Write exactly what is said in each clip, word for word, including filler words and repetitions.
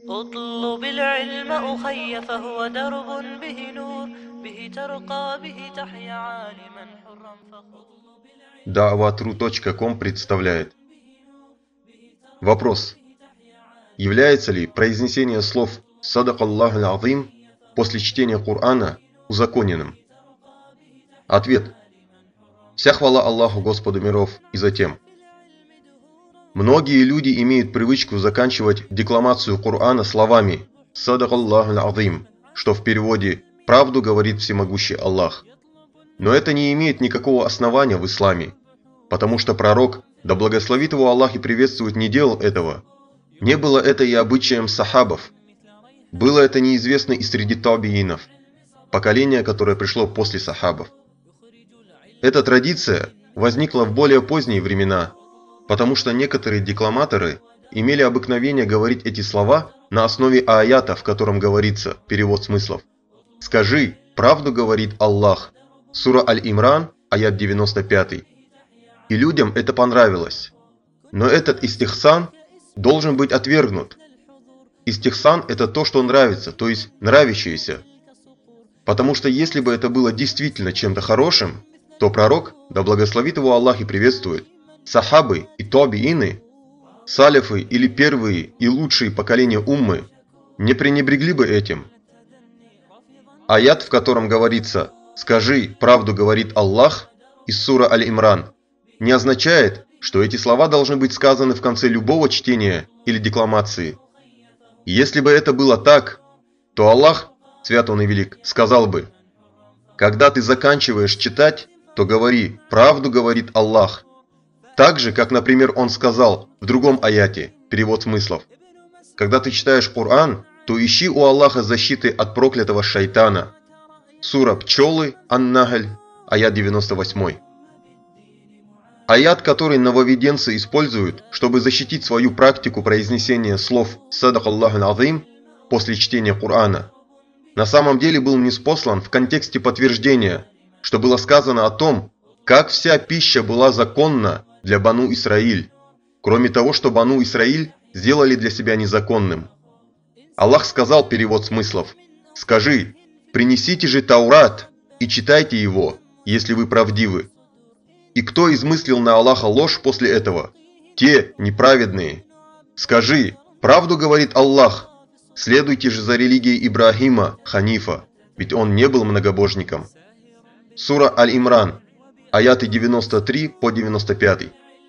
اطلب العلم أخي فهو درب به نور به ترقى به تحيا عالما حرا فخور. Да'ватру точка ком представляет. Вопрос. Является ли произнесение слов «Садак Аллаху аль-Азим» после чтения Корана узаконенным? Ответ. Вся хвала Аллаху, Господу миров, и затем. Многие люди имеют привычку заканчивать декламацию Корана словами «Садак Аллаху аль-Азим», что в переводе «Правду говорит всемогущий Аллах». Но это не имеет никакого основания в исламе, потому что пророк, да благословит его Аллах и приветствует, не делал этого. Не было это и обычаем сахабов. Было это неизвестно и среди табиинов, поколение, которое пришло после сахабов. Эта традиция возникла в более поздние времена, потому что некоторые декламаторы имели обыкновение говорить эти слова на основе аята, в котором говорится перевод смыслов. «Скажи, правду говорит Аллах». Сура Аль-Имран, аят девяносто пятый. И людям это понравилось. Но этот истихсан должен быть отвергнут. Истихсан – это то, что нравится, то есть нравящееся. Потому что если бы это было действительно чем-то хорошим, то пророк, да благословит его Аллах и приветствует, сахабы и табиины, салифы или первые и лучшие поколения уммы, не пренебрегли бы этим. Аят, в котором говорится «Скажи, правду говорит Аллах» из сура Аль-Имран, не означает, что эти слова должны быть сказаны в конце любого чтения или декламации. Если бы это было так, то Аллах, свят Он и велик, сказал бы: «Когда ты заканчиваешь читать, то говори, правду говорит Аллах». Так же, как, например, Он сказал в другом аяте, перевод смыслов: «Когда ты читаешь Коран, то ищи у Аллаха защиты от проклятого шайтана». Сура Пчелы, Ан-Нагль, аят девяносто восемь. Аят, который нововведенцы используют, чтобы защитить свою практику произнесения слов «Садак Аллаху аль-Азим» после чтения Корана, на самом деле был ниспослан в контексте подтверждения, что было сказано о том, как вся пища была законна для Бану Исраиль, кроме того, что Бану Исраиль сделали для себя незаконным. Аллах сказал, перевод смыслов: «Скажи, принесите же Таурат и читайте его, если вы правдивы». И кто измыслил на Аллаха ложь после этого? Те неправедные. Скажи, правду говорит Аллах, следуйте же за религией Ибрахима, Ханифа, ведь он не был многобожником. Сура Аль-Имран, аяты девяносто три по девяносто пять.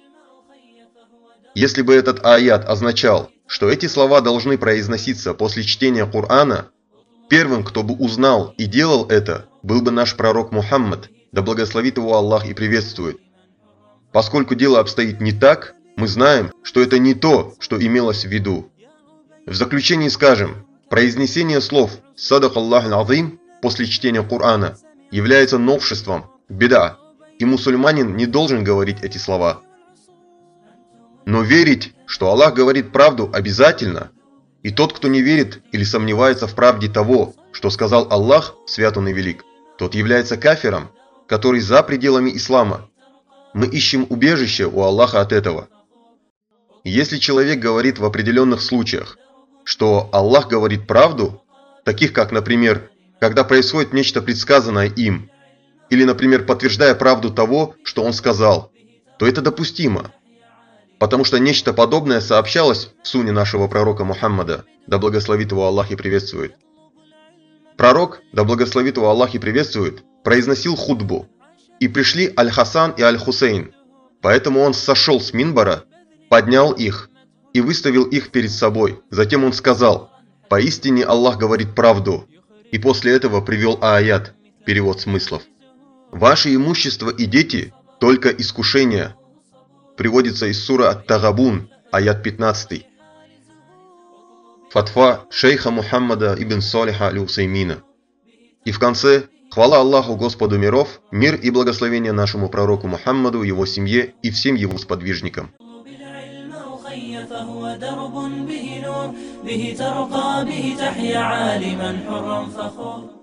Если бы этот аят означал, что эти слова должны произноситься после чтения Корана, первым, кто бы узнал и делал это, был бы наш пророк Мухаммад, да благословит его Аллах и приветствует. Поскольку дело обстоит не так, мы знаем, что это не то, что имелось в виду. В заключении скажем, произнесение слов «Садак Аллаху аль-Азим» после чтения Корана является новшеством, беда, и мусульманин не должен говорить эти слова. Но верить, что Аллах говорит правду, обязательно, и тот, кто не верит или сомневается в правде того, что сказал Аллах, свят Он и велик, тот является кафиром, который за пределами ислама. Мы ищем убежище у Аллаха от этого. Если человек говорит в определенных случаях, что Аллах говорит правду, таких как, например, когда происходит нечто предсказанное им, или, например, подтверждая правду того, что он сказал, то это допустимо. Потому что нечто подобное сообщалось в сунне нашего пророка Мухаммада, да благословит его Аллах и приветствует. Пророк, да благословит его Аллах и приветствует, произносил хутбу, и пришли Аль-Хасан и Аль-Хусейн, поэтому он сошел с минбара, поднял их и выставил их перед собой. Затем он сказал: «Поистине Аллах говорит правду», и после этого привел аят, перевод смыслов. «Ваше имущество и дети – только искушения», приводится из сура Ат-Тагабун, аят пятнадцатый. Фатва шейха Мухаммада ибн Салиха аль-Усаймина. И в конце: хвала Аллаху, Господу миров, мир и благословение нашему пророку Мухаммаду, его семье и всем его сподвижникам. فهو درب به نور به ترقى به تحيا عالما حرا فخور.